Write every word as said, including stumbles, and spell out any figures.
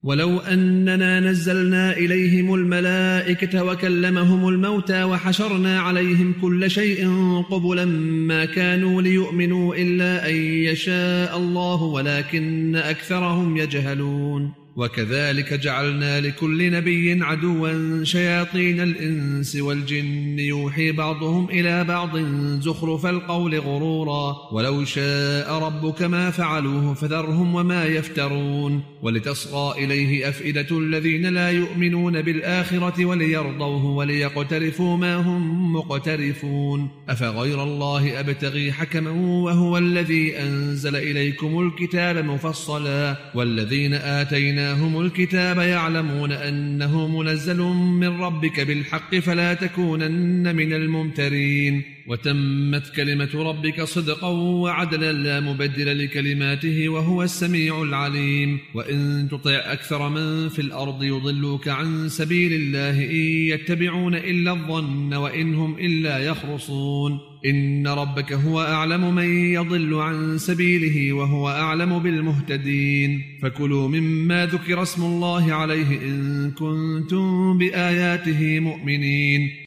ولو أننا نزلنا إليهم الملائكة وكلمهم الموتى وحشرنا عليهم كل شيء قبلا ما كانوا ليؤمنوا إلا أن يشاء الله ولكن أكثرهم يجهلون. وكذلك جعلنا لكل نبي عدوا شياطين الإنس والجن يوحي بعضهم إلى بعض زخرف القول غرورا ولو شاء ربك ما فعلوه فذرهم وما يفترون. ولتصغى إليه أفئدة الذين لا يؤمنون بالآخرة وليرضوه وليقترفوا ما هم مقترفون. أفغير الله أبتغي حكما وهو الذي أنزل إليكم الكتاب مفصلا والذين آتينا هم الكتاب يعلمون أنه منزل من ربك بالحق فلا تكونن من الممترين. وتمت كلمة ربك صدقا وعدلا لا مبدل لكلماته وهو السميع العليم. وإن تطع أكثر من في الأرض يضلوك عن سبيل الله إن يتبعون إلا الظن وإن هم إلا يخرصون. إن ربك هو أعلم من يضل عن سبيله وهو أعلم بالمهتدين. فكلوا مما ذكر اسم الله عليه إن كنتم بآياته مؤمنين.